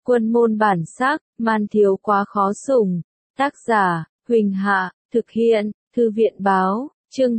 Quân môn bản sắc, man thiếu quá khó sủng. Tác giả, Huỳnh Hạ, thực hiện, Thư viện báo, chương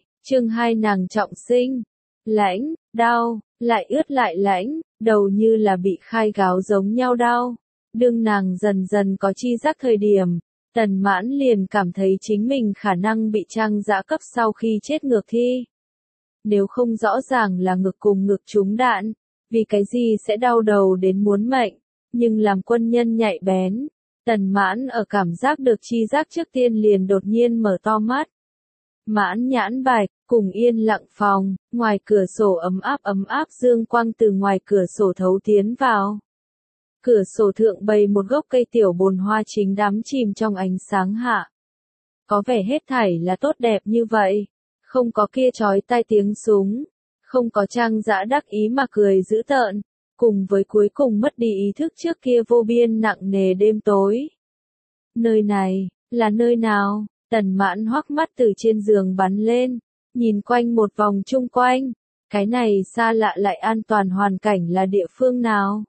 2 nàng trọng sinh. Lãnh, đau, lại ướt lại lãnh, đầu như là bị khai gáo giống nhau đau. Đương nàng dần dần có chi giác thời điểm, Tần Mãn liền cảm thấy chính mình khả năng bị Trang Dã cấp sau khi chết ngược thi. Nếu không rõ ràng là ngực cùng ngực trúng đạn, vì cái gì sẽ đau đầu đến muốn mệnh, nhưng làm quân nhân nhạy bén, Tần Mãn ở cảm giác được chi giác trước tiên liền đột nhiên mở to mắt. Mãn nhãn bạch, cùng yên lặng phòng, ngoài cửa sổ ấm áp dương quang từ ngoài cửa sổ thấu tiến vào. Cửa sổ thượng bày một gốc cây tiểu bồn hoa chính đắm chìm trong ánh sáng hạ. Có vẻ hết thảy là tốt đẹp như vậy, không có kia chói tai tiếng súng, không có Trang Dã đắc ý mà cười dữ tợn, cùng với cuối cùng mất đi ý thức trước kia vô biên nặng nề đêm tối. Nơi này, là nơi nào? Tần Mãn hoắc mắt từ trên giường bắn lên, nhìn quanh một vòng chung quanh, cái này xa lạ lại an toàn hoàn cảnh là địa phương nào?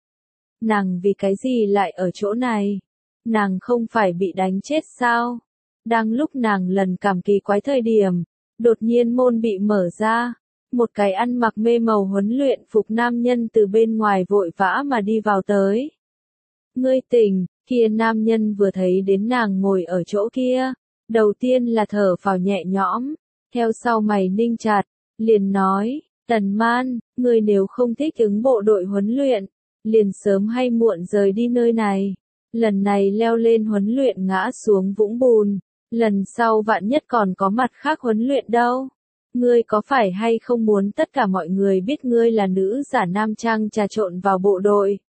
Nàng vì cái gì lại ở chỗ này? Nàng không phải bị đánh chết sao? Đang lúc nàng lần cảm kỳ quái thời điểm, đột nhiên môn bị mở ra, một cái ăn mặc mê màu huấn luyện phục nam nhân từ bên ngoài vội vã mà đi vào tới. Ngươi tỉnh, kia nam nhân vừa thấy đến nàng ngồi ở chỗ kia, đầu tiên là thở phào nhẹ nhõm, theo sau mày ninh chặt, liền nói, Tần Man, ngươi nếu không thích ứng bộ đội huấn luyện, liền sớm hay muộn rời đi nơi này. Lần này leo lên huấn luyện ngã xuống vũng bùn, lần sau vạn nhất còn có mặt khác huấn luyện đâu. Ngươi có phải hay không muốn tất cả mọi người biết ngươi là nữ giả nam trang trà trộn vào bộ đội?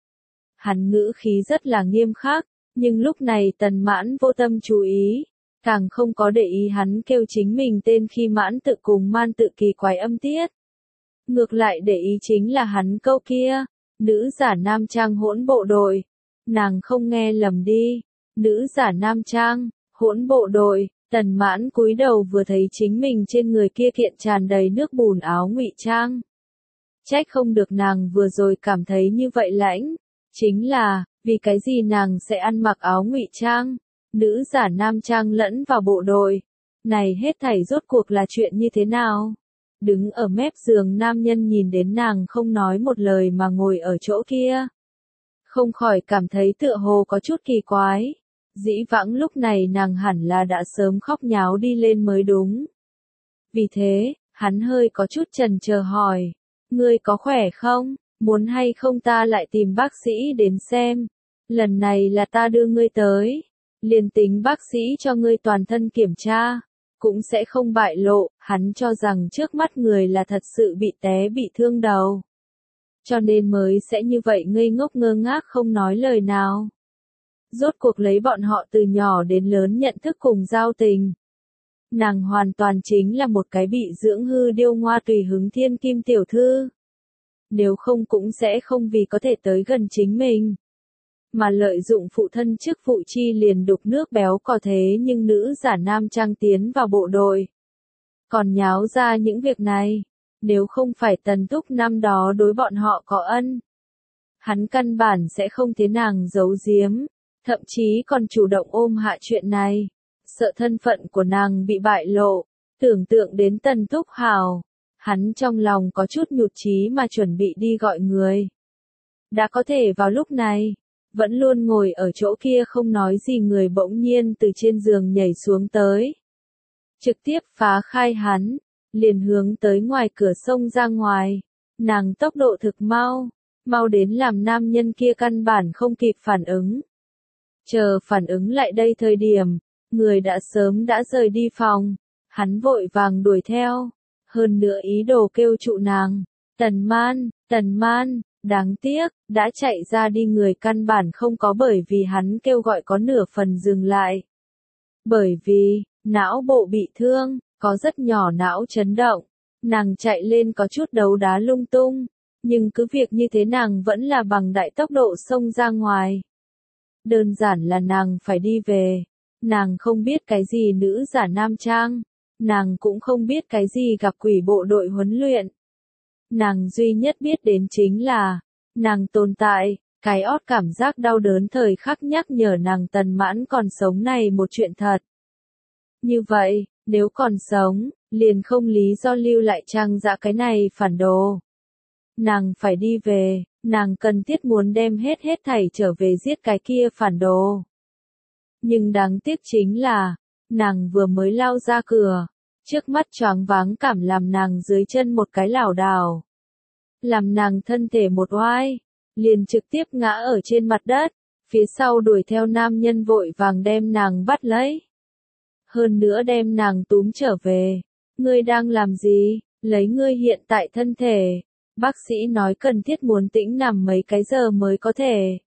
Hắn ngữ khí rất là nghiêm khắc, nhưng lúc này Tần Mãn vô tâm chú ý, càng không có để ý hắn kêu chính mình tên khi Mãn tự cùng Man tự kỳ quái âm tiết. Ngược lại để ý chính là hắn câu kia, nữ giả nam trang hỗn bộ đội. Nàng không nghe lầm đi, nữ giả nam trang, hỗn bộ đội. Tần Mãn cúi đầu vừa thấy chính mình trên người kia kiện tràn đầy nước bùn áo ngụy trang. Trách không được nàng vừa rồi cảm thấy như vậy lãnh, chính là, vì cái gì nàng sẽ ăn mặc áo ngụy trang, nữ giả nam trang lẫn vào bộ đội. Này hết thảy rốt cuộc là chuyện như thế nào? Đứng ở mép giường nam nhân nhìn đến nàng không nói một lời mà ngồi ở chỗ kia. Không khỏi cảm thấy tựa hồ có chút kỳ quái. Dĩ vãng lúc này nàng hẳn là đã sớm khóc nháo đi lên mới đúng. Vì thế, hắn hơi có chút chần chờ hỏi, ngươi có khỏe không, muốn hay không ta lại tìm bác sĩ đến xem, lần này là ta đưa ngươi tới, liền tính bác sĩ cho ngươi toàn thân kiểm tra, cũng sẽ không bại lộ, hắn cho rằng trước mắt người là thật sự bị té bị thương đầu. Cho nên mới sẽ như vậy ngây ngốc ngơ ngác không nói lời nào. Rốt cuộc lấy bọn họ từ nhỏ đến lớn nhận thức cùng giao tình. Nàng hoàn toàn chính là một cái bị dưỡng hư điêu ngoa tùy hứng thiên kim tiểu thư. Nếu không cũng sẽ không vì có thể tới gần chính mình. Mà lợi dụng phụ thân chức vụ chi liền đục nước béo có thế nhưng nữ giả nam trang tiến vào bộ đội. Còn nháo ra những việc này, nếu không phải Tần Túc năm đó đối bọn họ có ân. Hắn căn bản sẽ không thế nàng giấu giếm. Thậm chí còn chủ động ôm hạ chuyện này, sợ thân phận của nàng bị bại lộ, tưởng tượng đến Tần Túc Hào, hắn trong lòng có chút nhụt chí mà chuẩn bị đi gọi người. Đã có thể vào lúc này, vẫn luôn ngồi ở chỗ kia không nói gì người bỗng nhiên từ trên giường nhảy xuống tới. Trực tiếp phá khai hắn, liền hướng tới ngoài cửa sông ra ngoài, nàng tốc độ thực mau đến làm nam nhân kia căn bản không kịp phản ứng. Chờ phản ứng lại đây thời điểm, người đã sớm đã rời đi phòng, hắn vội vàng đuổi theo, hơn nữa ý đồ kêu trụ nàng, Tần Man, đáng tiếc, đã chạy ra đi người căn bản không có bởi vì hắn kêu gọi có nửa phần dừng lại. Bởi vì, não bộ bị thương, có rất nhỏ não chấn động, nàng chạy lên có chút đấu đá lung tung, nhưng cứ việc như thế nàng vẫn là bằng đại tốc độ xông ra ngoài. Đơn giản là nàng phải đi về, nàng không biết cái gì nữ giả nam trang, nàng cũng không biết cái gì gặp quỷ bộ đội huấn luyện. Nàng duy nhất biết đến chính là, nàng tồn tại, Cái ót cảm giác đau đớn thời khắc nhắc nhở nàng Tần Mãn còn sống này một chuyện thật. Như vậy, nếu còn sống, liền không lý do lưu lại Trang Dã cái này phản đồ. Nàng phải đi về, nàng cần thiết muốn đem hết thảy trở về giết cái kia phản đồ. Nhưng đáng tiếc chính là, nàng vừa mới lao ra cửa, trước mắt choáng váng cảm làm nàng dưới chân một cái lảo đảo. Làm nàng thân thể một oai, liền trực tiếp ngã ở trên mặt đất, phía sau đuổi theo nam nhân vội vàng đem nàng bắt lấy. Hơn nữa đem nàng túm trở về. Ngươi đang làm gì? Lấy ngươi hiện tại thân thể. Bác sĩ nói cần thiết muốn tĩnh nằm mấy cái giờ mới có thể.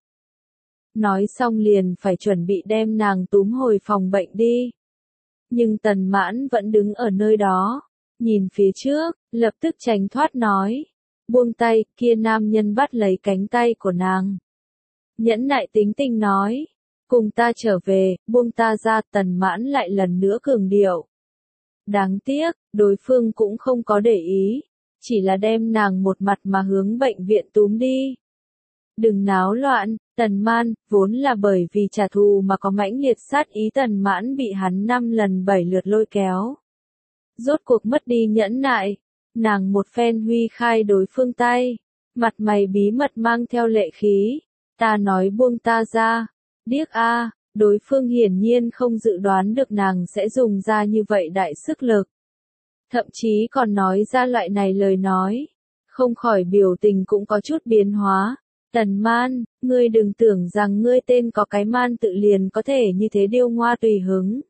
Nói xong liền phải chuẩn bị đem nàng túm hồi phòng bệnh đi. Nhưng Tần Mãn vẫn đứng ở nơi đó, nhìn phía trước, lập tức tránh thoát nói. Buông tay, kia nam nhân bắt lấy cánh tay của nàng. Nhẫn nại tính tình nói. Cùng ta trở về, buông ta ra. Tần Mãn lại lần nữa cường điệu. Đáng tiếc, đối phương cũng không có để ý, chỉ là đem nàng một mặt mà hướng bệnh viện túm đi. Đừng náo loạn, Tần Man, vốn là bởi vì trả thù mà có mãnh liệt sát ý. Tần Mãn bị hắn 5 lần 7 lượt lôi kéo. Rốt cuộc mất đi nhẫn nại, nàng một phen huy khai đối phương tay, mặt mày bí mật mang theo lệ khí. Ta nói buông ta ra, điếc a. Đối phương hiển nhiên không dự đoán được nàng sẽ dùng ra như vậy đại sức lực. Thậm chí còn nói ra loại này lời nói. Không khỏi biểu tình cũng có chút biến hóa. Tần Man, ngươi đừng tưởng rằng ngươi tên có cái man tự liền có thể như thế điêu ngoa tùy hứng.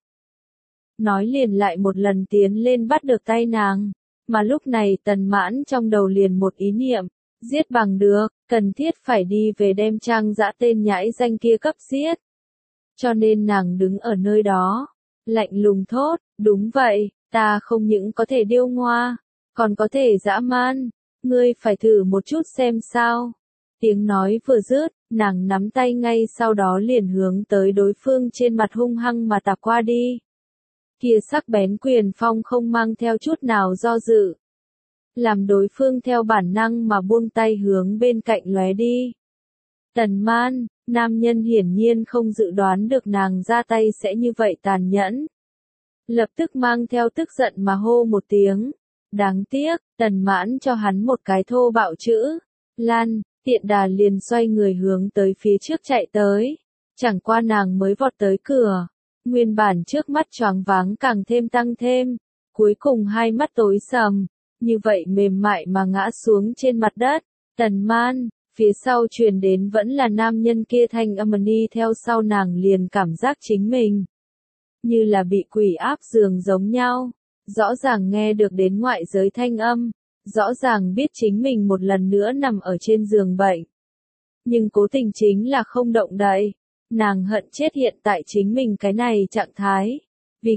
Nói liền lại một lần tiến lên bắt được tay nàng. Mà lúc này Tần Mãn trong đầu liền một ý niệm. Giết bằng được, cần thiết phải đi về đem Trang Dã tên nhãi danh kia cấp giết. Cho nên nàng đứng ở nơi đó, lạnh lùng thốt, đúng vậy, ta không những có thể điêu ngoa, còn có thể dã man, ngươi phải thử một chút xem sao. Tiếng nói vừa dứt, nàng nắm tay ngay sau đó liền hướng tới đối phương trên mặt hung hăng mà tạp qua đi. Kia sắc bén quyền phong không mang theo chút nào do dự. Làm đối phương theo bản năng mà buông tay hướng bên cạnh lóe đi. Tần Man, nam nhân hiển nhiên không dự đoán được nàng ra tay sẽ như vậy tàn nhẫn. Lập tức mang theo tức giận mà hô một tiếng. Đáng tiếc, Tần Mãn cho hắn một cái thô bạo chữ. Lan, tiện đà liền xoay người hướng tới phía trước chạy tới. Chẳng qua nàng mới vọt tới cửa. Nguyên bản trước mắt choáng váng càng thêm tăng thêm. Cuối cùng hai mắt tối sầm. Như vậy mềm mại mà ngã xuống trên mặt đất. Tần Man. Phía sau truyền đến vẫn là nam nhân kia thanh âm ni theo sau nàng liền cảm giác chính mình. Như là bị quỷ áp giường giống nhau. Rõ ràng nghe được đến ngoại giới thanh âm. Rõ ràng biết chính mình một lần nữa nằm ở trên giường bệnh. Nhưng cố tình chính là không động đậy. Nàng hận chết hiện tại chính mình cái này trạng thái. Vì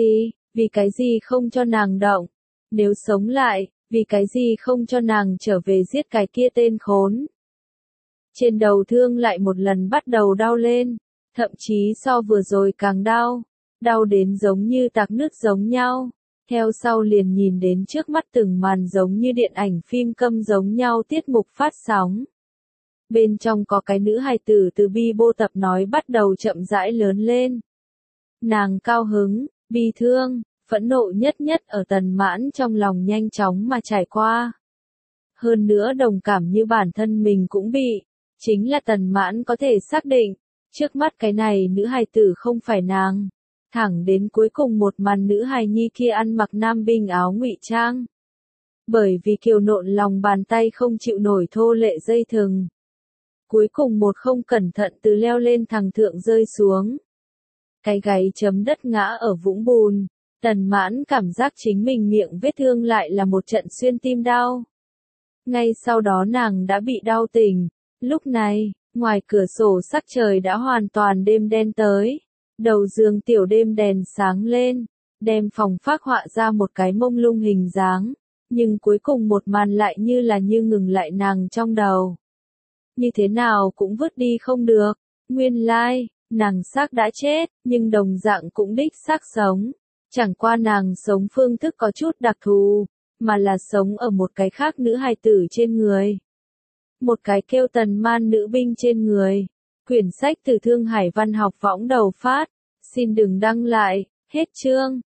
cái gì không cho nàng động. Nếu sống lại, vì cái gì không cho nàng trở về giết cái kia tên khốn. Trên đầu thương lại một lần bắt đầu đau lên, thậm chí so vừa rồi càng đau, đau đến giống như tạc nứt giống nhau. Theo sau liền nhìn đến trước mắt từng màn giống như điện ảnh phim câm giống nhau tiết mục phát sóng. Bên trong có cái nữ hài tử từ bi bô tập nói bắt đầu chậm rãi lớn lên. Nàng cao hứng, bi thương, phẫn nộ nhất ở Tần Mãn trong lòng nhanh chóng mà trải qua. Hơn nữa đồng cảm như bản thân mình cũng bị. Chính là Tần Mãn có thể xác định, trước mắt cái này nữ hài tử không phải nàng. Thẳng đến cuối cùng một màn nữ hài nhi kia ăn mặc nam binh áo ngụy trang. Bởi vì kiều nộn lòng bàn tay không chịu nổi thô lệ dây thừng. Cuối cùng một không cẩn thận từ leo lên thằng thượng rơi xuống. Cái gáy chấm đất ngã ở vũng bùn. Tần Mãn cảm giác chính mình miệng vết thương lại là một trận xuyên tim đau. Ngay sau đó nàng đã bị đau tỉnh. Lúc này, ngoài cửa sổ sắc trời đã hoàn toàn đêm đen tới. Đầu giường tiểu đêm đèn sáng lên, đem phòng phác họa ra một cái mông lung hình dáng. Nhưng cuối cùng một màn lại như ngừng lại nàng trong đầu. Như thế nào cũng vứt đi không được. Nguyên lai, nàng xác đã chết, nhưng đồng dạng cũng đích xác sống. Chẳng qua nàng sống phương thức có chút đặc thù, mà là sống ở một cái khác nữ hài tử trên người. một cái kêu Tần Man nữ binh trên người. Quyển sách từ Thương Hải Văn học võng đầu phát. Xin đừng đăng lại. Hết chương.